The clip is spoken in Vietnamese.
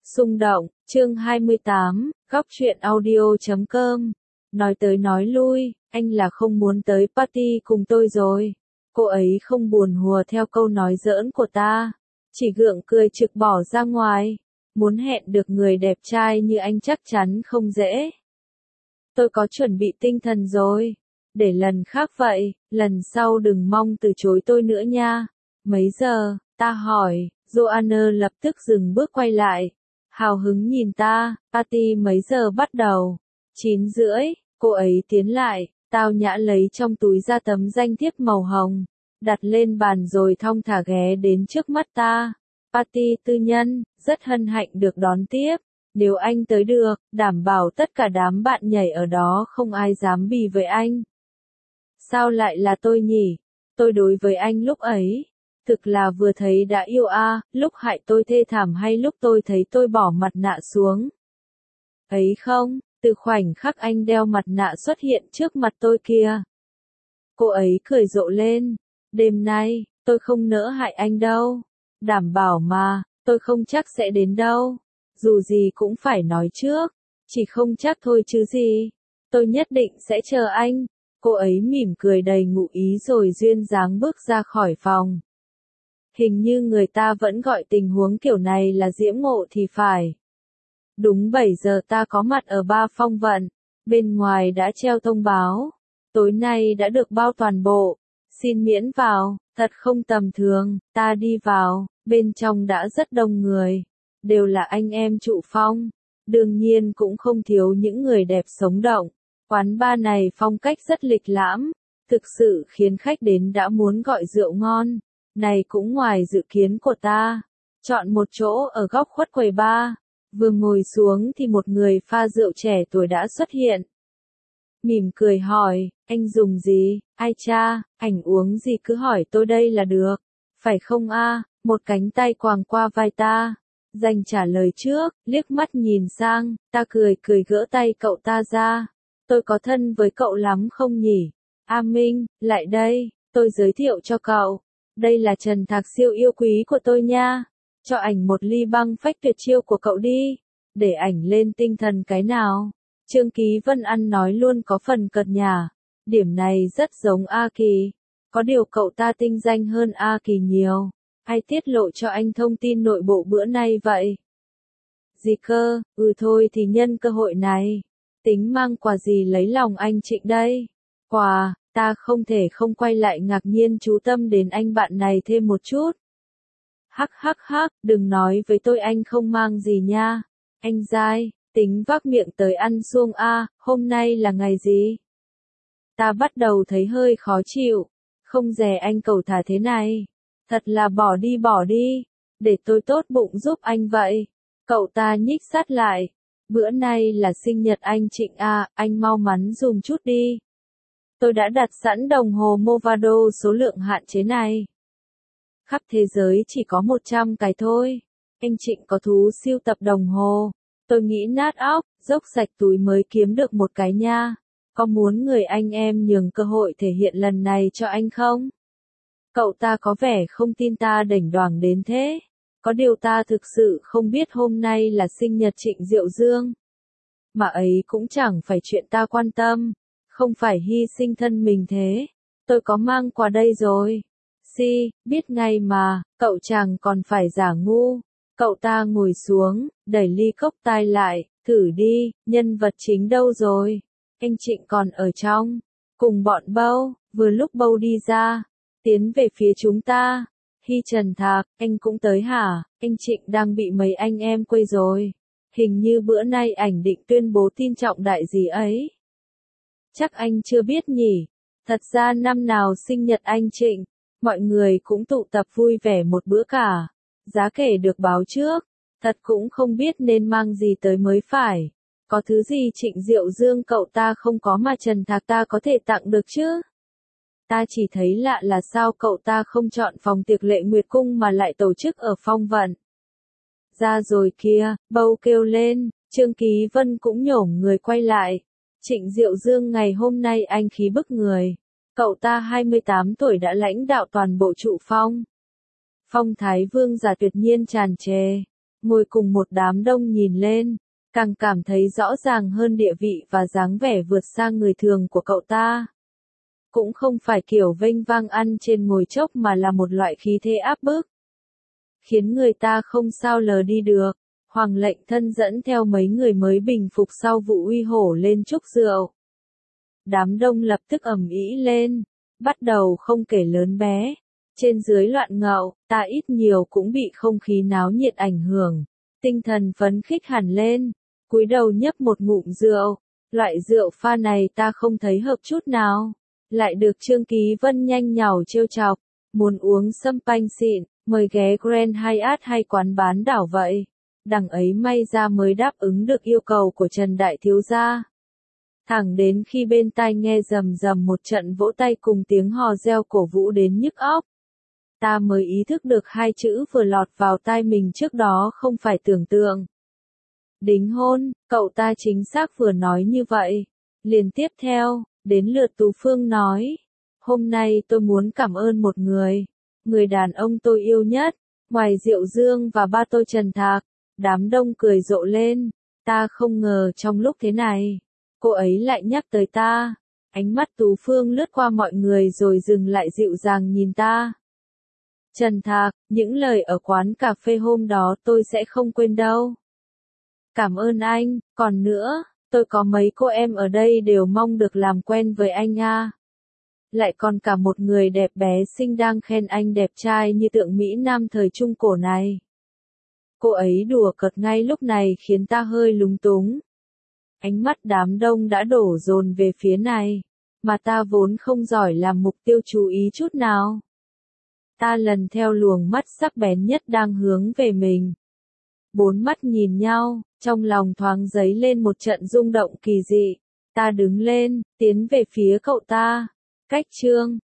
Xung động, chương 28, góc truyện audio.com. Nói tới nói lui, anh là không muốn tới party cùng tôi rồi. Cô ấy không buồn hùa theo câu nói giỡn của ta, chỉ gượng cười trực bỏ ra ngoài. Muốn hẹn được người đẹp trai như anh chắc chắn không dễ. Tôi có chuẩn bị tinh thần rồi. Để lần khác vậy, lần sau đừng mong từ chối tôi nữa nha. Mấy giờ, ta hỏi, Joanna lập tức dừng bước quay lại. Hào hứng nhìn ta, party mấy giờ bắt đầu? 9:30, cô ấy tiến lại, tao nhã lấy trong túi ra tấm danh thiếp màu hồng, đặt lên bàn rồi thong thả ghé đến trước mắt ta. Party tư nhân, rất hân hạnh được đón tiếp. Nếu anh tới được, đảm bảo tất cả đám bạn nhảy ở đó không ai dám bì với anh. Sao lại là tôi nhỉ? Tôi đối với anh lúc ấy, thực là vừa thấy đã yêu a, lúc hại tôi thê thảm hay lúc tôi thấy tôi bỏ mặt nạ xuống? Ấy không, từ khoảnh khắc anh đeo mặt nạ xuất hiện trước mặt tôi kia. Cô ấy cười rộ lên, đêm nay, tôi không nỡ hại anh đâu. Đảm bảo mà, tôi không chắc sẽ đến đâu. Dù gì cũng phải nói trước, chỉ không chắc thôi chứ gì. Tôi nhất định sẽ chờ anh. Cô ấy mỉm cười đầy ngụ ý rồi duyên dáng bước ra khỏi phòng. Hình như người ta vẫn gọi tình huống kiểu này là diễm ngộ thì phải. Đúng 7 giờ ta có mặt ở Ba Phong Vận. Bên ngoài đã treo thông báo. Tối nay đã được bao toàn bộ. Xin miễn vào, thật không tầm thường. Ta đi vào, bên trong đã rất đông người. Đều là anh em trụ phong. Đương nhiên cũng không thiếu những người đẹp sống động. Quán bar này phong cách rất lịch lãm. Thực sự khiến khách đến đã muốn gọi rượu ngon. Này cũng ngoài dự kiến của ta. Chọn một chỗ ở góc khuất quầy bar. Vừa ngồi xuống thì một người pha rượu trẻ tuổi đã xuất hiện. Mỉm cười hỏi, anh dùng gì? Ai cha, ảnh uống gì cứ hỏi tôi đây là được. Phải không a? Một cánh tay quàng qua vai ta. Dành trả lời trước, liếc mắt nhìn sang, ta cười gỡ tay cậu ta ra. Tôi có thân với cậu lắm không nhỉ? A Minh, lại đây, tôi giới thiệu cho cậu. Đây là Trần Thạc siêu yêu quý của tôi nha. Cho ảnh một ly băng phách tuyệt chiêu của cậu đi. Để ảnh lên tinh thần cái nào. Trương Ký Vân ăn nói luôn có phần cợt nhả. Điểm này rất giống A Kỳ. Có điều cậu ta tinh danh hơn A Kỳ nhiều. Ai tiết lộ cho anh thông tin nội bộ bữa nay vậy? Gì cơ, thôi thì nhân cơ hội này. Tính mang quà gì lấy lòng anh Trịnh đây? Quà, ta không thể không quay lại ngạc nhiên chú tâm đến anh bạn này thêm một chút. Hắc, đừng nói với tôi anh không mang gì nha. Anh dai, tính vác miệng tới ăn suông a, hôm nay là ngày gì? Ta bắt đầu thấy hơi khó chịu. Không dè anh cầu thả thế này. Thật là bỏ đi. Để tôi tốt bụng giúp anh vậy. Cậu ta nhích sát lại. Bữa nay là sinh nhật anh Trịnh a, anh mau mắn dùng chút đi. Tôi đã đặt sẵn đồng hồ Movado số lượng hạn chế này. Khắp thế giới chỉ có 100 cái thôi. Anh Trịnh có thú siêu tập đồng hồ. Tôi nghĩ nát óc, dốc sạch túi mới kiếm được một cái nha. Có muốn người anh em nhường cơ hội thể hiện lần này cho anh không? Cậu ta có vẻ không tin ta đảnh đoảng đến thế. Có điều ta thực sự không biết hôm nay là sinh nhật Trịnh Diệu Dương. Mà ấy cũng chẳng phải chuyện ta quan tâm. Không phải hy sinh thân mình thế. Tôi có mang quà đây rồi. Biết ngay mà, cậu chàng còn phải giả ngu. Cậu ta ngồi xuống, đẩy ly cốc tai lại, thử đi, nhân vật chính đâu rồi? Anh Trịnh còn ở trong, cùng bọn Bâu, vừa lúc Bâu đi ra, tiến về phía chúng ta. Hy Trần Thạc, anh cũng tới hả? Anh Trịnh đang bị mấy anh em quấy rồi. Hình như bữa nay ảnh định tuyên bố tin trọng đại gì ấy. Chắc anh chưa biết nhỉ? Thật ra năm nào sinh nhật anh Trịnh, mọi người cũng tụ tập vui vẻ một bữa cả. Giá kể được báo trước, thật cũng không biết nên mang gì tới mới phải. Có thứ gì Trịnh Diệu Dương cậu ta không có mà Trần Thạc ta có thể tặng được chứ? Ta chỉ thấy lạ là sao cậu ta không chọn phòng tiệc Lệ Nguyệt Cung mà lại tổ chức ở Phong Vận. Ra rồi kia, Bâu kêu lên, Trương Ký Vân cũng nhổm người quay lại. Trịnh Diệu Dương ngày hôm nay anh khí bức người. Cậu ta 28 tuổi đã lãnh đạo toàn bộ trụ phong. Phong Thái Vương giả tuyệt nhiên tràn trề. ngồi cùng một đám đông nhìn lên, càng cảm thấy rõ ràng hơn địa vị và dáng vẻ vượt xa người thường của cậu ta. Cũng không phải kiểu vênh vang ăn trên ngồi chốc mà là một loại khí thế áp bức, khiến người ta không sao lờ đi được. Hoàng lệnh thân dẫn theo mấy người mới bình phục sau vụ uy hổ lên chúc rượu. Đám đông lập tức ầm ĩ lên, bắt đầu không kể lớn bé. Trên dưới loạn ngạo, ta ít nhiều cũng bị không khí náo nhiệt ảnh hưởng. Tinh thần phấn khích hẳn lên, cúi đầu nhấp một ngụm rượu. Loại rượu pha này ta không thấy hợp chút nào. Lại được Trương Ký Vân nhanh nhảu trêu chọc. Muốn uống sâm panh xịn, mời ghé Grand Hyatt hay quán bán đảo vậy. Đằng ấy may ra mới đáp ứng được yêu cầu của Trần Đại Thiếu Gia. Thẳng đến khi bên tai nghe rầm rầm một trận vỗ tay cùng tiếng hò reo cổ vũ đến nhức óc. Ta mới ý thức được hai chữ vừa lọt vào tai mình trước đó không phải tưởng tượng. Đính hôn, cậu ta chính xác vừa nói như vậy. Liền tiếp theo, đến lượt Tú Phương nói. Hôm nay tôi muốn cảm ơn một người. Người đàn ông tôi yêu nhất, ngoài Diệu Dương và ba tôi Trần Thạc. Đám đông cười rộ lên. Ta không ngờ trong lúc thế này, cô ấy lại nhắc tới ta. Ánh mắt Tú Phương lướt qua mọi người rồi dừng lại dịu dàng nhìn ta. Trần Thạc, những lời ở quán cà phê hôm đó tôi sẽ không quên đâu. Cảm ơn anh, còn nữa, tôi có mấy cô em ở đây đều mong được làm quen với anh à. Lại còn cả một người đẹp bé xinh đang khen anh đẹp trai như tượng Mỹ Nam thời Trung Cổ này. Cô ấy đùa cợt ngay lúc này khiến ta hơi lúng túng. Ánh mắt đám đông đã đổ dồn về phía này, mà ta vốn không giỏi làm mục tiêu chú ý chút nào. Ta lần theo luồng mắt sắc bén nhất đang hướng về mình. Bốn mắt nhìn nhau, trong lòng thoáng dấy lên một trận rung động kỳ dị. Ta đứng lên, tiến về phía cậu ta. Cách Trương